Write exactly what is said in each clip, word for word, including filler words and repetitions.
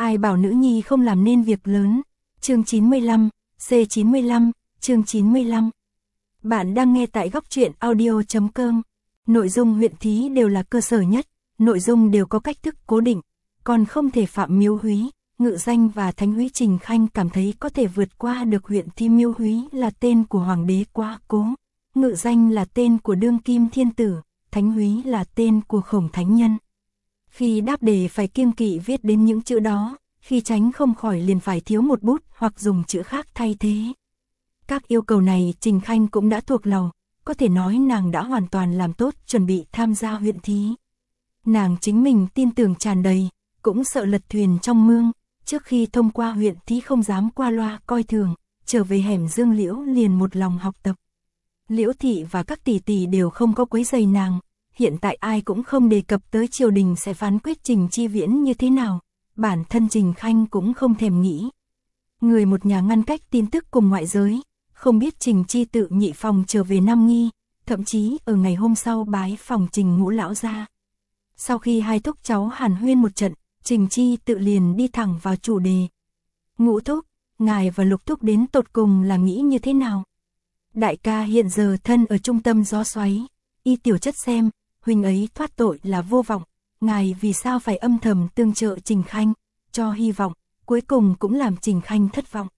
Ai bảo nữ nhi không làm nên việc lớn. Chương chín mươi lăm, C chín mươi lăm, chương chín mươi lăm. Bạn đang nghe tại góc truyện audio chấm com. Nội dung huyện thí đều là cơ sở nhất, nội dung đều có cách thức cố định, còn không thể phạm miêu húy, ngự danh và thánh húy. Trình Khanh cảm thấy có thể vượt qua được huyện thí. Miêu húy là tên của hoàng đế Quá Cố, ngự danh là tên của đương kim thiên tử, thánh húy là tên của Khổng thánh nhân. Khi đáp đề phải kiêng kỵ viết đến những chữ đó, khi tránh không khỏi liền phải thiếu một bút hoặc dùng chữ khác thay thế. Các yêu cầu này Trình Khanh cũng đã thuộc lòng, có thể nói nàng đã hoàn toàn làm tốt chuẩn bị tham gia huyện thí. Nàng chính mình tin tưởng tràn đầy, cũng sợ lật thuyền trong mương, trước khi thông qua huyện thí không dám qua loa coi thường, trở về hẻm Dương Liễu liền một lòng học tập. Liễu thị và các tỷ tỷ đều không có quấy rầy nàng, hiện tại ai cũng không đề cập tới triều đình sẽ phán quyết Trình Chi Viễn như thế nào, bản thân Trình Khanh cũng không thèm nghĩ. Người một nhà ngăn cách tin tức cùng ngoại giới, không biết Trình Chi tự nhị phòng trở về Nam Nghi, thậm chí ở ngày hôm sau bái phòng Trình Ngũ lão gia. Sau khi hai thúc cháu hàn huyên một trận, Trình Chi tự liền đi thẳng vào chủ đề. Ngũ thúc, ngài và Lục thúc đến tột cùng là nghĩ như thế nào? Đại ca hiện giờ thân ở trung tâm gió xoáy, y tiểu chất xem, huynh ấy thoát tội là vô vọng, ngài vì sao phải âm thầm tương trợ Trình Khanh, cho hy vọng, cuối cùng cũng làm Trình Khanh thất vọng.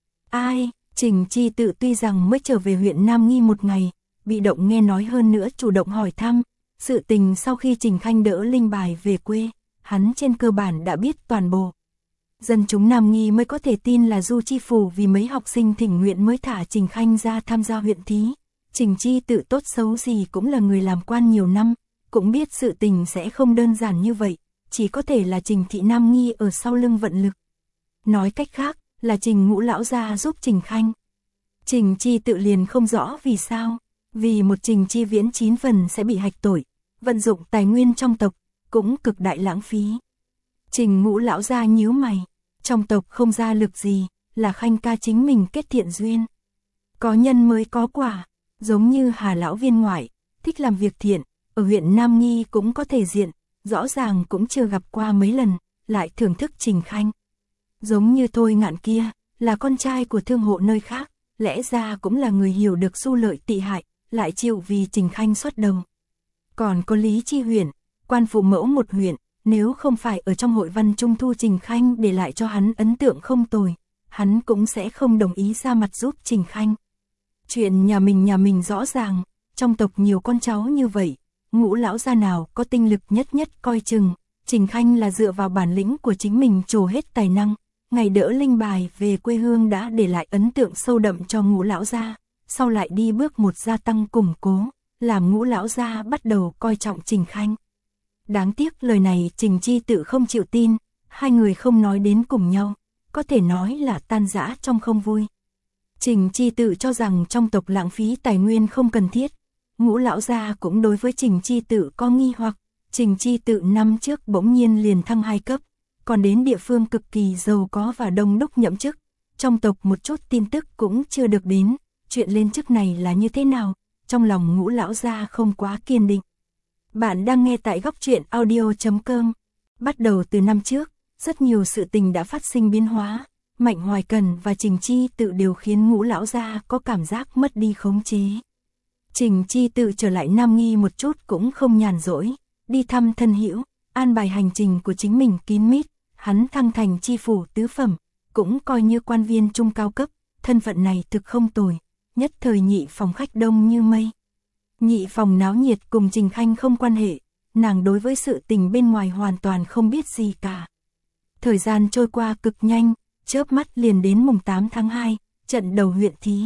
Ai, Trình Chi tự tuy rằng mới trở về huyện Nam Nghi một ngày, bị động nghe nói hơn nữa chủ động hỏi thăm, sự tình sau khi Trình Khanh đỡ linh bài về quê, hắn trên cơ bản đã biết toàn bộ. Dân chúng Nam Nghi mới có thể tin là Du Chi Phủ vì mấy học sinh thỉnh nguyện mới thả Trình Khanh ra tham gia huyện thí. Trình Chi tự tốt xấu gì cũng là người làm quan nhiều năm, cũng biết sự tình sẽ không đơn giản như vậy, chỉ có thể là Trình thị Nam Nghi ở sau lưng vận lực. Nói cách khác, là Trình Ngũ lão gia giúp Trình Khanh. Trình Chi tự liền không rõ vì sao, vì một Trình Chi Viễn chín phần sẽ bị hạch tội, vận dụng tài nguyên trong tộc, cũng cực đại lãng phí. Trình Ngũ lão gia nhíu mày, trong tộc không ra lực gì, là Khanh ca chính mình kết thiện duyên. Có nhân mới có quả, giống như Hà lão viên ngoại, thích làm việc thiện, ở huyện Nam Nghi cũng có thể diện, rõ ràng cũng chưa gặp qua mấy lần, lại thưởng thức Trình Khanh. Giống như Thôi Ngạn kia, là con trai của thương hộ nơi khác, lẽ ra cũng là người hiểu được xu lợi tị hại, lại chịu vì Trình Khanh xuất đầu. Còn có Lý Chi Huyền, quan phụ mẫu một huyện, nếu không phải ở trong hội văn trung thu Trình Khanh để lại cho hắn ấn tượng không tồi, hắn cũng sẽ không đồng ý ra mặt giúp Trình Khanh. Chuyện nhà mình nhà mình rõ ràng, trong tộc nhiều con cháu như vậy, Ngũ lão gia nào có tinh lực nhất nhất coi chừng, Trình Khanh là dựa vào bản lĩnh của chính mình trổ hết tài năng, ngày đỡ linh bài về quê hương đã để lại ấn tượng sâu đậm cho Ngũ lão gia, sau lại đi bước một gia tăng củng cố, làm Ngũ lão gia bắt đầu coi trọng Trình Khanh. Đáng tiếc lời này Trình Chi tự không chịu tin, hai người không nói đến cùng nhau, có thể nói là tan rã trong không vui. Trình Chi tự cho rằng trong tộc lãng phí tài nguyên không cần thiết, Ngũ lão gia cũng đối với Trình Chi tự có nghi hoặc, Trình Chi tự năm trước bỗng nhiên liền thăng hai cấp, còn đến địa phương cực kỳ giàu có và đông đúc nhậm chức, trong tộc một chút tin tức cũng chưa được đến, chuyện lên chức này là như thế nào, trong lòng Ngũ lão gia không quá kiên định. Bạn đang nghe tại góc truyện audio chấm com. Bắt đầu từ năm trước, rất nhiều sự tình đã phát sinh biến hóa, Mạnh Hoài Cần và Trình Chi tự đều khiến Ngũ lão gia có cảm giác mất đi khống chế. Trình Chi tự trở lại Nam Nghi một chút cũng không nhàn rỗi, đi thăm thân hữu, an bài hành trình của chính mình kín mít, hắn thăng thành chi phủ tứ phẩm, cũng coi như quan viên trung cao cấp, thân phận này thực không tồi, nhất thời nhị phòng khách đông như mây. Nhị phòng náo nhiệt cùng Trình Khanh không quan hệ, nàng đối với sự tình bên ngoài hoàn toàn không biết gì cả. Thời gian trôi qua cực nhanh, chớp mắt liền đến mùng tám tháng hai, trận đầu huyện thí.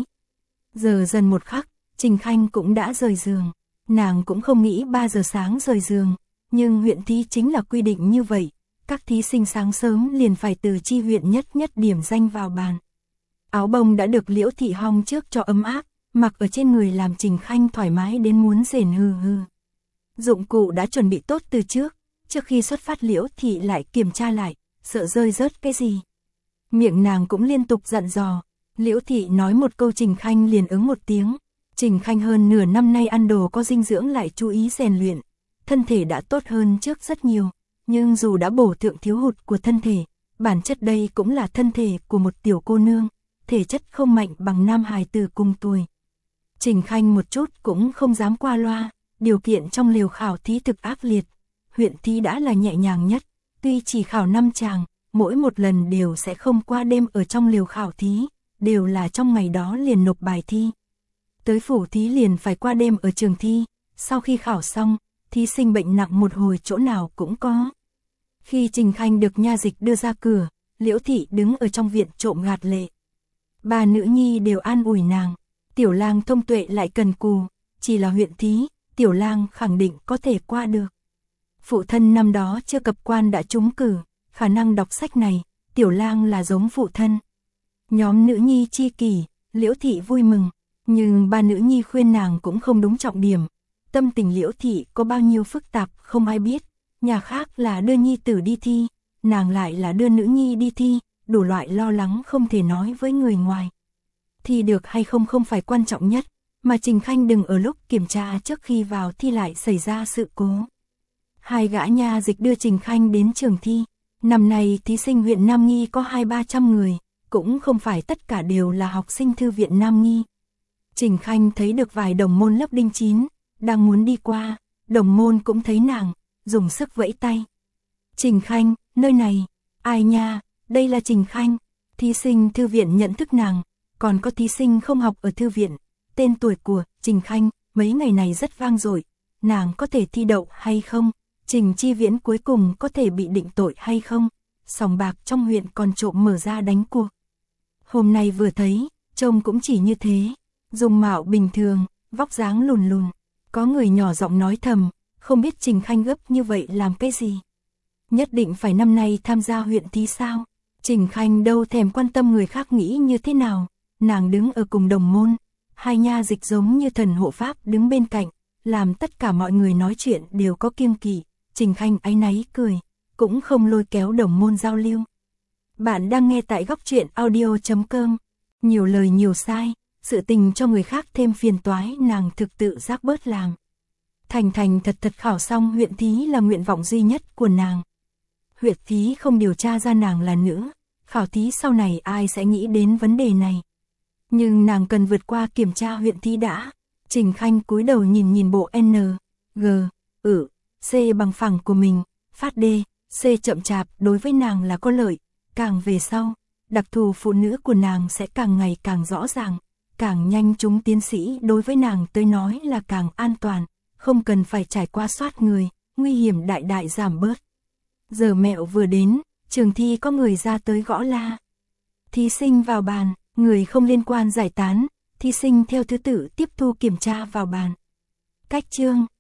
Giờ dần một khắc, Trình Khanh cũng đã rời giường, nàng cũng không nghĩ ba giờ sáng rời giường, nhưng huyện thí chính là quy định như vậy, các thí sinh sáng sớm liền phải từ chi huyện nhất nhất điểm danh vào bàn. Áo bông đã được Liễu thị hong trước cho ấm áp, mặc ở trên người làm Trình Khanh thoải mái đến muốn rền hừ hừ. Dụng cụ đã chuẩn bị tốt từ trước, trước khi xuất phát Liễu thị lại kiểm tra lại, sợ rơi rớt cái gì. Miệng nàng cũng liên tục dặn dò, Liễu thị nói một câu Trình Khanh liền ứng một tiếng. Trình Khanh hơn nửa năm nay ăn đồ có dinh dưỡng lại chú ý rèn luyện, thân thể đã tốt hơn trước rất nhiều, nhưng dù đã bổ thượng thiếu hụt của thân thể, bản chất đây cũng là thân thể của một tiểu cô nương, thể chất không mạnh bằng nam hài tử cùng tuổi. Trình Khanh một chút cũng không dám qua loa, điều kiện trong lều khảo thí thực ác liệt, huyện thí đã là nhẹ nhàng nhất, tuy chỉ khảo năm chàng, mỗi một lần đều sẽ không qua đêm ở trong lều khảo thí, đều là trong ngày đó liền nộp bài thi. Tới phủ thí liền phải qua đêm ở trường thi, sau khi khảo xong, thí sinh bệnh nặng một hồi chỗ nào cũng có. Khi Trình Khanh được nha dịch đưa ra cửa, Liễu Thị đứng ở trong viện trộm gạt lệ. Ba nữ nhi đều an ủi nàng, Tiểu Lang thông tuệ lại cần cù, chỉ là huyện thí, Tiểu Lang khẳng định có thể qua được. Phụ thân năm đó chưa cập quan đã trúng cử, khả năng đọc sách này, Tiểu Lang là giống phụ thân. Nhóm nữ nhi chi kỷ, Liễu Thị vui mừng, nhưng ba nữ nhi khuyên nàng cũng không đúng trọng điểm. Tâm tình Liễu Thị có bao nhiêu phức tạp không ai biết, nhà khác là đưa nhi tử đi thi, nàng lại là đưa nữ nhi đi thi, đủ loại lo lắng không thể nói với người ngoài. Thi được hay không không phải quan trọng nhất, mà Trình Khanh đừng ở lúc kiểm tra trước khi vào thi lại xảy ra sự cố. Hai gã nha dịch đưa Trình Khanh đến trường thi, năm nay thí sinh huyện Nam Nghi có hai ba trăm người, cũng không phải tất cả đều là học sinh thư viện Nam Nghi. Trình Khanh thấy được vài đồng môn lớp đinh chín, đang muốn đi qua, đồng môn cũng thấy nàng, dùng sức vẫy tay. Trình Khanh, nơi này, ai nha, đây là Trình Khanh, thí sinh thư viện nhận thức nàng, còn có thí sinh không học ở thư viện, tên tuổi của Trình Khanh mấy ngày này rất vang dội, nàng có thể thi đậu hay không, Trình Chi Viễn cuối cùng có thể bị định tội hay không, sòng bạc trong huyện còn trộm mở ra đánh cuộc. Hôm nay vừa thấy, trông cũng chỉ như thế, dùng mạo bình thường, vóc dáng lùn lùn, có người nhỏ giọng nói thầm, không biết Trình Khanh gấp như vậy làm cái gì. Nhất định phải năm nay tham gia huyện thí sao? Trình Khanh đâu thèm quan tâm người khác nghĩ như thế nào, nàng đứng ở cùng đồng môn, hai nha dịch giống như thần hộ pháp đứng bên cạnh, làm tất cả mọi người nói chuyện đều có kiêng kỵ. Trình Khanh áy náy cười, cũng không lôi kéo đồng môn giao lưu. Bạn đang nghe tại góc truyện audio chấm com, nhiều lời nhiều sai, sự tình cho người khác thêm phiền toái nàng thực tự giác bớt làm. Thành thành thật thật khảo xong huyện thí là nguyện vọng duy nhất của nàng. Huyện thí không điều tra ra nàng là nữ, khảo thí sau này ai sẽ nghĩ đến vấn đề này. Nhưng nàng cần vượt qua kiểm tra huyện thí đã. Trình Khanh cúi đầu nhìn nhìn bộ N, G, ử, C bằng phẳng của mình, phát D, C chậm chạp đối với nàng là có lợi, càng về sau, đặc thù phụ nữ của nàng sẽ càng ngày càng rõ ràng, càng nhanh chúng tiến sĩ đối với nàng tới nói là càng an toàn, không cần phải trải qua soát người, nguy hiểm đại đại giảm bớt. Giờ mẹo vừa đến, trường thi có người ra tới gõ la. Thí sinh vào bàn, người không liên quan giải tán, thí sinh theo thứ tự tiếp thu kiểm tra vào bàn. Cách chương